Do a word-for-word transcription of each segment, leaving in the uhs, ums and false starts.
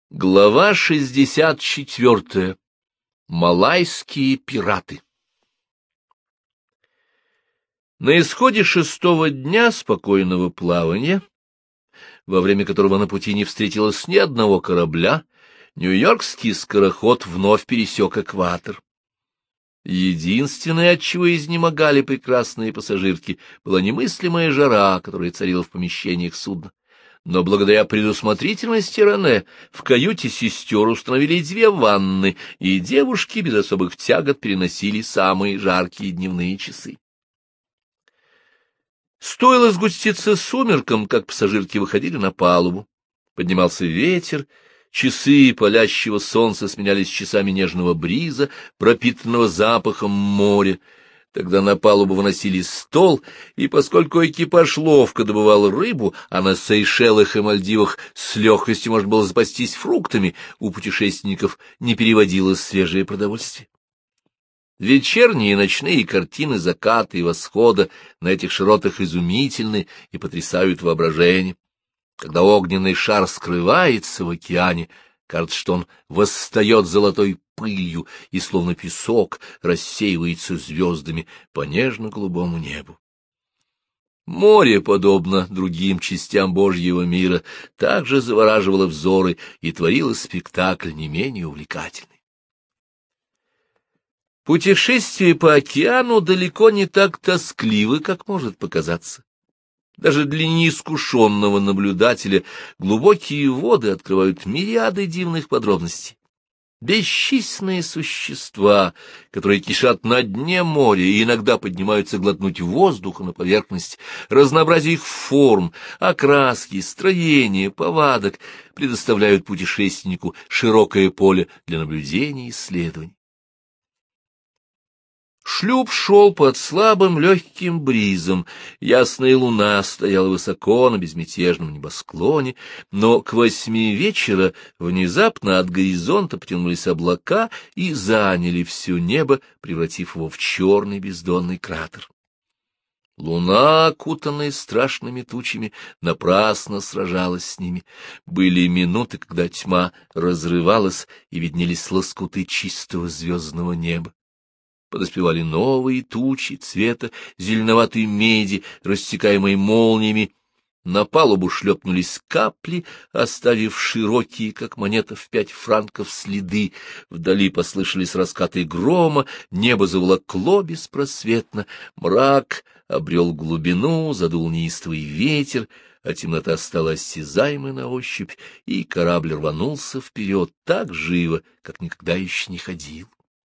Глава шестьдесят четвертая. Малайские пираты. На исходе шестого дня спокойного плавания, во время которого на пути не встретилось ни одного корабля, нью-йоркский скороход вновь пересек экватор. Единственное, от чего изнемогали прекрасные пассажирки, была немыслимая жара, которая царила в помещениях судна. Но благодаря предусмотрительности Рене в каюте сестер установили две ванны, и девушки без особых тягот переносили самые жаркие дневные часы. Стоило сгуститься сумеркам, как пассажирки выходили на палубу. Поднимался ветер, часы палящего солнца сменялись часами нежного бриза, пропитанного запахом моря. Тогда на палубу выносили стол, и поскольку экипаж ловко добывал рыбу, а на Сейшелах и Мальдивах с легкостью можно было запастись фруктами, у путешественников не переводилось свежее продовольствие. Вечерние и ночные картины заката и восхода на этих широтах изумительны и потрясают воображение. Когда огненный шар скрывается в океане, кажется, что он восстает золотой пылью и, словно песок, рассеивается звездами по нежно-голубому небу. Море, подобно другим частям Божьего мира, также завораживало взоры и творило спектакль не менее увлекательный. Путешествие по океану далеко не так тоскливо, как может показаться. Даже для неискушенного наблюдателя глубокие воды открывают мириады дивных подробностей. Бесчисленные существа, которые кишат на дне моря и иногда поднимаются глотнуть воздуха на поверхность, разнообразие их форм, окраски, строения, повадок предоставляют путешественнику широкое поле для наблюдений и исследований. Шлюп шел под слабым легким бризом, ясная луна стояла высоко на безмятежном небосклоне, но к восьми вечера внезапно от горизонта потянулись облака и заняли все небо, превратив его в черный бездонный кратер. Луна, окутанная страшными тучами, напрасно сражалась с ними. Были минуты, когда тьма разрывалась, и виднелись лоскуты чистого звездного неба. Подоспевали новые тучи цвета зеленоватой меди, рассекаемой молниями. На палубу шлепнулись капли, оставив широкие, как монета в пять франков, следы. Вдали послышались раскаты грома, небо заволокло беспросветно, мрак обрел глубину, задул неистовый ветер, а темнота стала осязаемой на ощупь, и корабль рванулся вперед так живо, как никогда еще не ходил.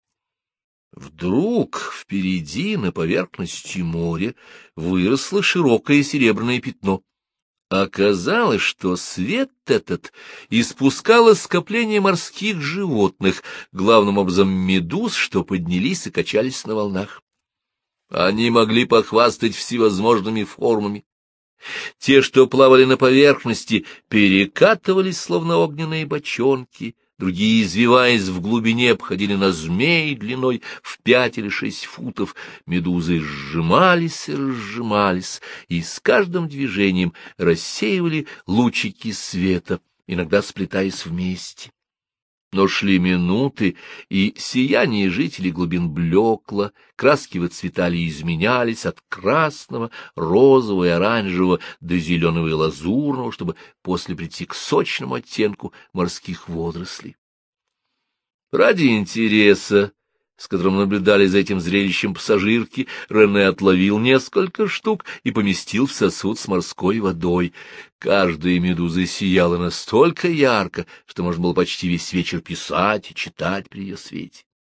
Вдруг впереди, на поверхности моря, выросло широкое серебряное пятно. Оказалось, что свет этот испускало скопление морских животных, главным образом медуз, что поднялись и качались на волнах. Они могли похвастать всевозможными формами. Те, что плавали на поверхности, перекатывались, словно огненные бочонки, другие, извиваясь в глубине, обходили на змей длиной в пять или шесть футов. Медузы сжимались и разжимались, и с каждым движением рассеивали лучики света, иногда сплетаясь вместе. Но шли минуты, и сияние жителей глубин блекло, краски выцветали и изменялись от красного, розового и оранжевого до зеленого и лазурного, чтобы после прийти к сочному оттенку морских водорослей. Ради интереса, с которым наблюдали за этим зрелищем пассажирки, Рене отловил несколько штук и поместил в сосуд с морской водой. Каждая медуза сияла настолько ярко, что можно было почти весь вечер писать и читать при ее свете.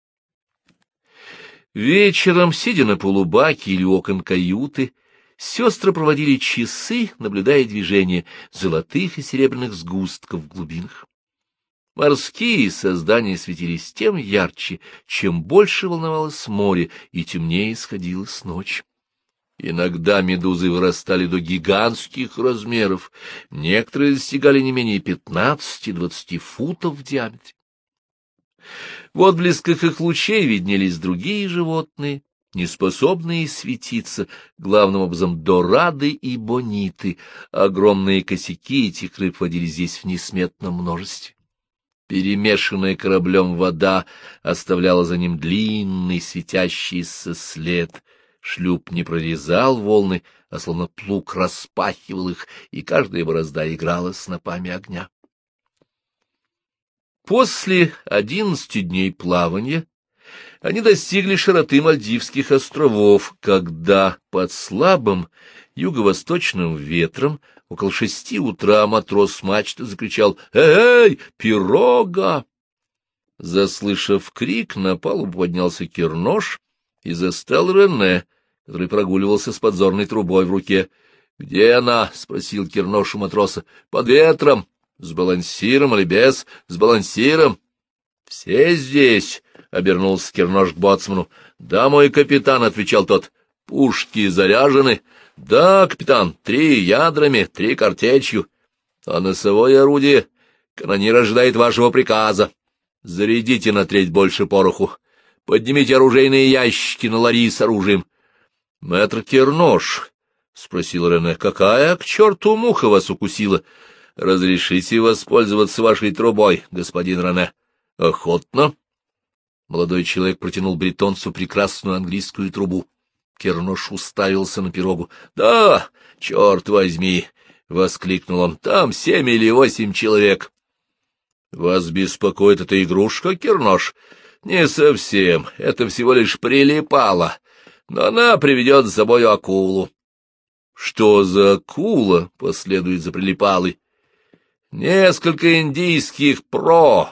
Вечером, сидя на полубаке или окон каюты, сестры проводили часы, наблюдая движение золотых и серебряных сгустков в глубинах. Морские создания светились тем ярче, чем больше волновалось море и темнее сходилась ночь. Иногда медузы вырастали до гигантских размеров, некоторые достигали не менее пятнадцати-двадцати футов в диаметре. В отблесках их лучей виднелись другие животные, неспособные светиться, главным образом дорады и бониты. Огромные косяки этих рыб водились здесь в несметном множестве. Перемешанная кораблем вода оставляла за ним длинный светящийся след. Шлюп не прорезал волны, а словно плуг распахивал их, и каждая борозда играла снопами огня. После одиннадцати дней плавания они достигли широты Мальдивских островов, когда под слабым юго-восточным ветром около шести утра матрос с мачты закричал: «Эй, пирога!» Заслышав крик, на палубу поднялся Кернош и застал Рене, который прогуливался с подзорной трубой в руке. — Где она? — спросил Кернош у матроса. — Под ветром. — С балансиром или без? — С балансиром. — Все здесь? — обернулся Кернош к боцману. — Да, мой капитан, — отвечал тот. — Пушки заряжены? — Да, капитан, три ядрами, три картечью. — А носовое орудие? Канонир ожидает вашего приказа. Зарядите на треть больше пороху. Поднимите оружейные ящики на лари с оружием. — Мэтр Кернош, — спросил Рене, — какая к черту муха вас укусила? — Разрешите воспользоваться вашей трубой, господин Рене. — Охотно. Молодой человек протянул бретонцу прекрасную английскую трубу. Кернош уставился на пирогу. — Да, черт возьми! — воскликнул он. — Там семь или восемь человек. — Вас беспокоит эта игрушка, Кернош? — Не совсем. Это всего лишь прилипало. Но она приведет с собой акулу. — Что за акула последует за прилипалой? — Несколько индийских про,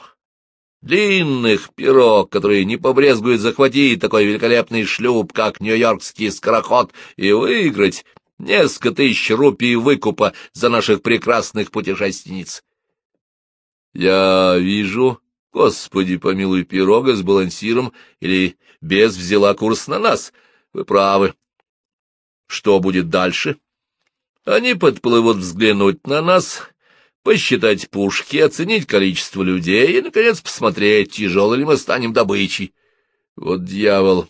длинных пирог, которые не побрезгуют захватить такой великолепный шлюп, как нью-йоркский скороход, и выиграть несколько тысяч рупий выкупа за наших прекрасных путешественниц. — Я вижу, Господи помилуй, пирога с балансиром или без взяла курс на нас. Вы правы. Что будет дальше? Они подплывут взглянуть на нас, посчитать пушки, оценить количество людей и, наконец, посмотреть, тяжело ли мы станем добычей. Вот дьявол!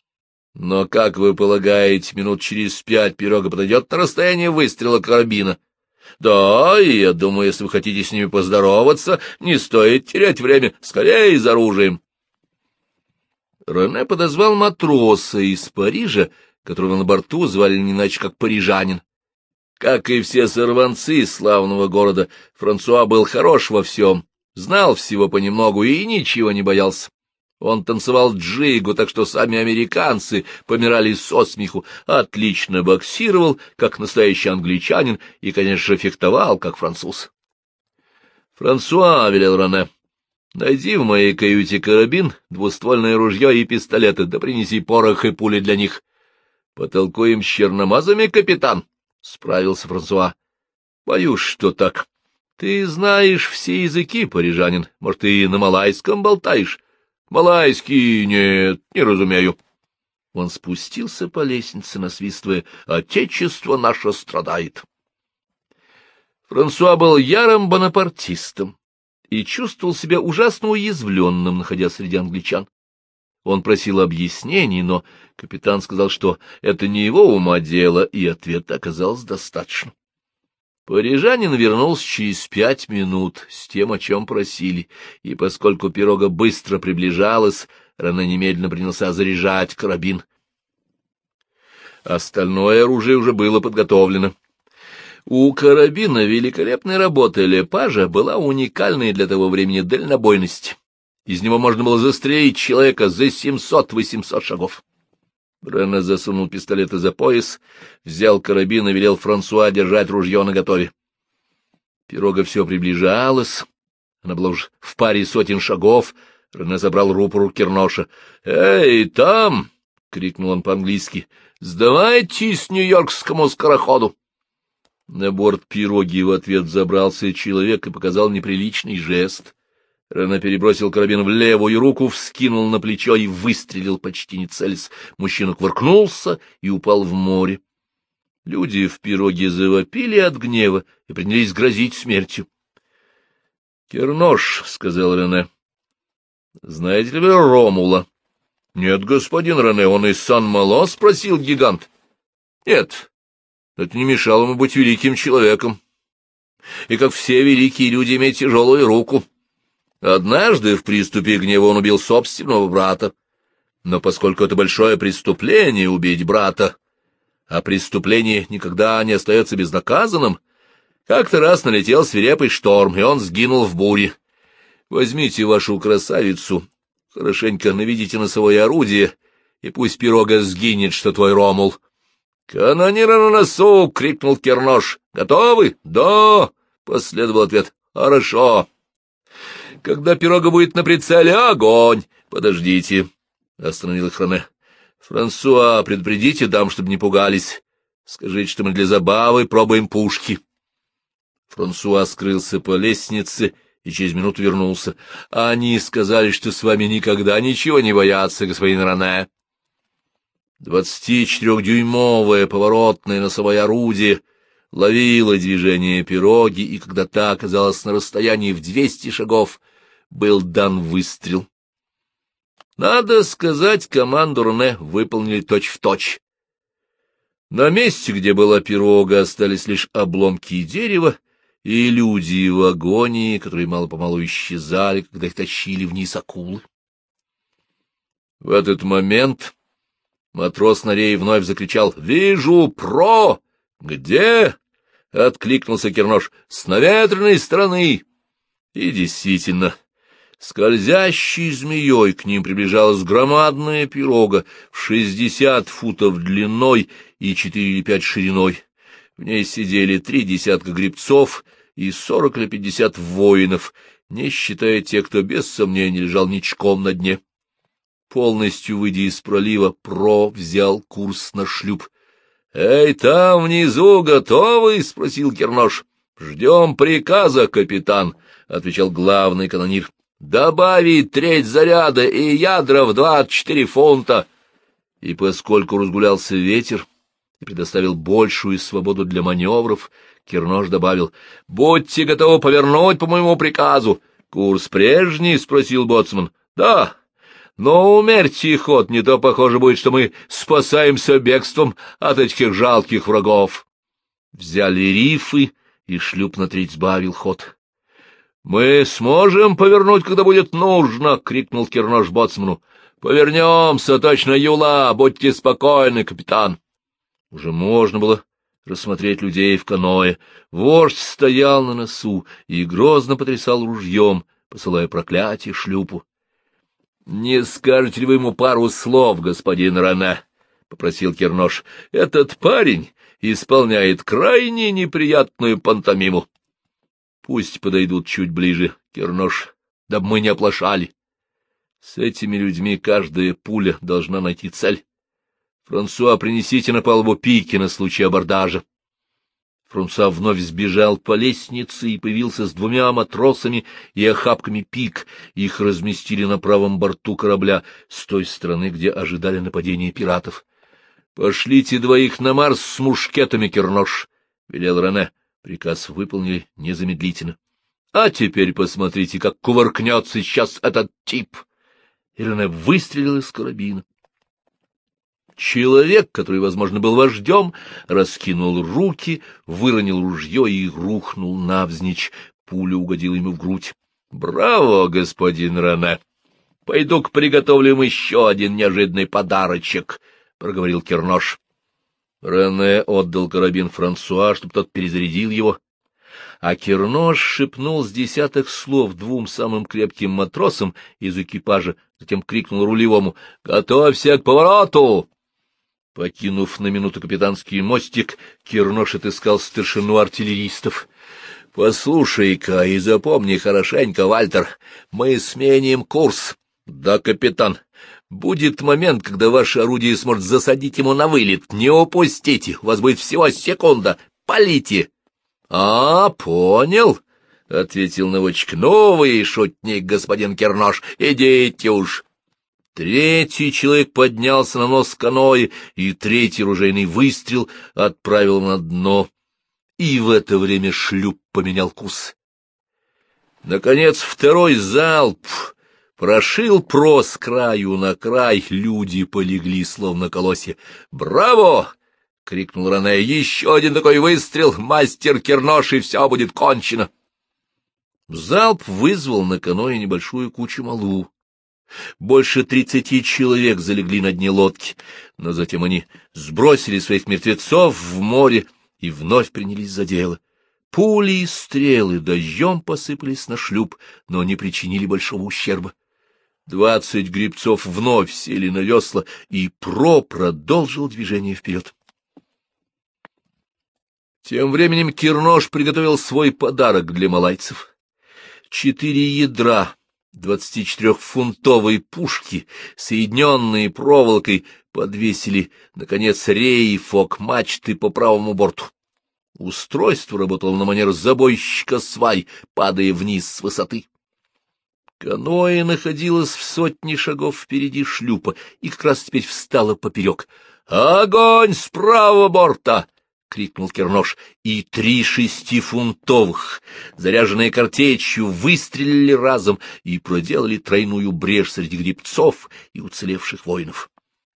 Но, как вы полагаете, минут через пять пирога подойдет на расстояние выстрела карабина? Да, и я думаю, если вы хотите с ними поздороваться, не стоит терять время. Скорее за оружием. Рене подозвал матроса из Парижа, которого на борту звали не иначе как парижанин. Как и все сорванцы славного города, Франсуа был хорош во всем, знал всего понемногу и ничего не боялся. Он танцевал джигу, так что сами американцы помирали со смеху, отлично боксировал, как настоящий англичанин, и, конечно, фехтовал, как француз. — Франсуа, — велел Рене, — найди в моей каюте карабин, двуствольное ружье и пистолеты, да принеси порох и пули для них. — Потолкуем с черномазами, капитан, — справился Франсуа. — Боюсь, что так. Ты знаешь все языки, парижанин, может, ты и на малайском болтаешь? Малайский нет, не разумею. Он спустился по лестнице, насвистывая: «Отечество наше страдает». Франсуа был ярым бонапартистом и чувствовал себя ужасно уязвленным, находясь среди англичан. Он просил объяснений, но капитан сказал, что это не его ума дело, и ответа оказалось достаточно. Парижанин вернулся через пять минут с тем, о чем просили, и поскольку пирога быстро приближалась, Рене немедленно принялся заряжать карабин. Остальное оружие уже было подготовлено. У карабина великолепной работы Лепажа была уникальная для того времени дальнобойность. Из него можно было застрелить человека за семьсот-восемьсот шагов. Рене засунул пистолеты за пояс, взял карабин и велел Франсуа держать ружье наготове. Пирога все приближалась, она была уж в паре сотен шагов. Рене забрал рупору Керноша. — Эй, там! — крикнул он по-английски. — Сдавайтесь нью-йоркскому скороходу! На борт пироги в ответ забрался человек и показал неприличный жест. Рене перебросил карабин в левую руку, вскинул на плечо и выстрелил, почти не целясь. Мужчина кувыркнулся и упал в море. Люди в пироге завопили от гнева и принялись грозить смертью. — Кернош, — сказал Рене, — знаете ли вы Ромула? — Нет, господин Рене, он из Сан-Мало? — спросил гигант. — Нет, это не мешало ему быть великим человеком. И, как все великие люди, иметь тяжелую руку. Однажды в приступе гнева он убил собственного брата. Но поскольку это большое преступление — убить брата, а преступление никогда не остается безнаказанным, как-то раз налетел свирепый шторм, и он сгинул в буре. Возьмите вашу красавицу, хорошенько наведите носовое орудие, и пусть пирога сгинет, что твой Ромул. — Канонира на носу! — крикнул Кернош. — Готовы? — Да! — последовал ответ. — Хорошо. — Когда пирога будет на прицеле, огонь! — Подождите, — остановил их Рене. — Франсуа, предупредите дам, чтобы не пугались. Скажите, что мы для забавы пробуем пушки. Франсуа скрылся по лестнице и через минуту вернулся. — Они сказали, что с вами никогда ничего не боятся, господин Рене. Двадцатичетырехдюймовое поворотное носовое орудие ловило движение пироги, и когда та оказалась на расстоянии в двести шагов, был дан выстрел. Надо сказать, команду Рене выполнили точь-в-точь. На месте, где была пирога, остались лишь обломки дерева и люди в агонии, которые мало-помалу исчезали, когда их тащили вниз акулы. В этот момент матрос на рее вновь закричал: «Вижу, про!» «Где?» — откликнулся Кернош. «С наветренной стороны!» И действительно, скользящей змеей к ним приближалась громадная пирога в шестьдесят футов длиной и четыре или пять шириной. В ней сидели три десятка гребцов и сорок или пятьдесят воинов, не считая тех, кто без сомнения лежал ничком на дне. Полностью выйдя из пролива, Про взял курс на шлюп. — Эй, там внизу готовы? — спросил Кернош. — Ждем приказа, капитан, — отвечал главный канонир. — Добавить треть заряда и ядра в двадцать четыре фунта. И поскольку разгулялся ветер и предоставил большую свободу для маневров, Кернош добавил: — Будьте готовы повернуть по моему приказу. — Курс прежний? — спросил боцман. — Да. Но умерьте ход, не то похоже будет, что мы спасаемся бегством от этих жалких врагов. Взяли рифы, и шлюп на треть сбавил ход. — Мы сможем повернуть, когда будет нужно! — крикнул Кернош боцману. — Повернемся, точно юла! Будьте спокойны, капитан! Уже можно было рассмотреть людей в каное. Вождь стоял на носу и грозно потрясал ружьем, посылая проклятие шлюпу. — Не скажете ли вы ему пару слов, господин Рене? — попросил Кернош. — Этот парень исполняет крайне неприятную пантомиму. — Пусть подойдут чуть ближе, Кернош, дабы мы не оплошали. С этими людьми каждая пуля должна найти цель. Франсуа, принесите на палубу пики на случай абордажа. Франсуа вновь сбежал по лестнице и появился с двумя матросами и охапками пик. Их разместили на правом борту корабля, с той стороны, где ожидали нападения пиратов. — Пошлите двоих на Марс с мушкетами, Кернош, — велел Рене. Приказ выполнили незамедлительно. — А теперь посмотрите, как кувыркнется сейчас этот тип! И Рене выстрелил из карабина. Человек, который, возможно, был вождем, раскинул руки, выронил ружье и рухнул навзничь. Пуля угодила ему в грудь. — Браво, господин Рене! Пойду-ка приготовлю им еще один неожиданный подарочек, — проговорил Кернош. Рене отдал карабин Франсуа, чтобы тот перезарядил его, а Кернош шепнул с десяток слов двум самым крепким матросам из экипажа, затем крикнул рулевому: — Готовься к повороту! Покинув на минуту капитанский мостик, Кернош отыскал старшину артиллеристов. — Послушай-ка и запомни хорошенько, Вальтер, мы сменим курс. — Да, капитан. Будет момент, когда ваше орудие сможет засадить ему на вылет. Не упустите, у вас будет всего секунда. Палите. — А, понял, — ответил наводчик. — Новый шутник, господин Кернош, идите уж. Третий человек поднялся на нос каноэ, и третий ружейный выстрел отправил на дно. И в это время шлюп поменял курс. Наконец второй залп прошил Про с краю на край, люди полегли, словно колосья. «Браво!» — крикнул Рене. «Еще один такой выстрел, мастер Кернош, и все будет кончено!» Залп вызвал на каное небольшую кучу малу. Больше тридцати человек залегли на дне лодки, но затем они сбросили своих мертвецов в море и вновь принялись за дело. Пули и стрелы дождем посыпались на шлюп, но не причинили большого ущерба. Двадцать гребцов вновь сели на весла, и Про продолжил движение вперед. Тем временем Кирнош приготовил свой подарок для малайцев. Четыре ядра двадцатичетырехфунтовой пушки, соединенные проволокой, подвесили, наконец, реи фок-мачты по правому борту. Устройство работало на манер забойщика свай, падая вниз с высоты. Каноэ находилось в сотне шагов впереди шлюпа и как раз теперь встало поперек. «Огонь с правого борта!» — крикнул Кирнош, и три шестифунтовых, заряженные картечью, выстрелили разом и проделали тройную брешь среди гребцов и уцелевших воинов.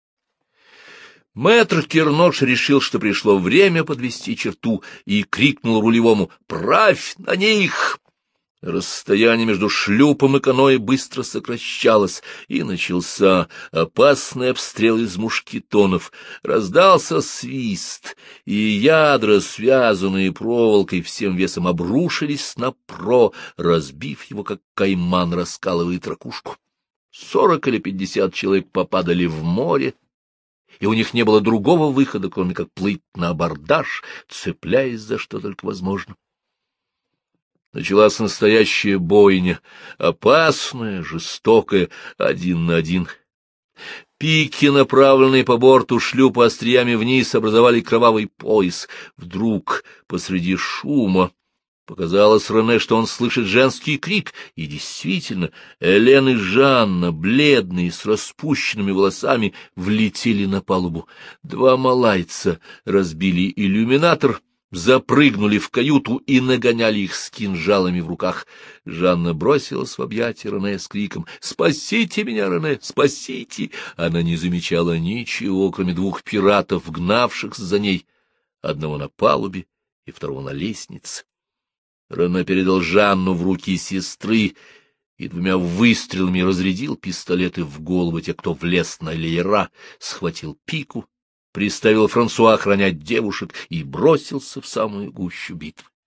Мэтр Кирнош решил, что пришло время подвести черту, и крикнул рулевому: «Правь на них!» Расстояние между шлюпом и каноэ быстро сокращалось, и начался опасный обстрел из мушкетонов. Раздался свист, и ядра, связанные проволокой, всем весом обрушились на Про, разбив его, как кайман раскалывает ракушку. Сорок или пятьдесят человек попадали в море, и у них не было другого выхода, кроме как плыть на абордаж, цепляясь за что только возможно. Началась настоящая бойня, опасная, жестокая, один на один. Пики, направленные по борту шлюпа остриями вниз, образовали кровавый пояс. Вдруг посреди шума показалось Рене, что он слышит женский крик, и действительно, Элен и Жанна, бледные, с распущенными волосами, влетели на палубу. Два малайца разбили иллюминатор, запрыгнули в каюту и нагоняли их с кинжалами в руках. Жанна бросилась в объятия Рене с криком: «Спасите меня, Рене, спасите!» Она не замечала ничего, кроме двух пиратов, гнавшихся за ней, одного на палубе и второго на лестнице. Рене передал Жанну в руки сестры и двумя выстрелами разрядил пистолеты в головы тех, кто влез на леера, схватил пику, приставил Франсуа охранять девушек и бросился в самую гущу битвы.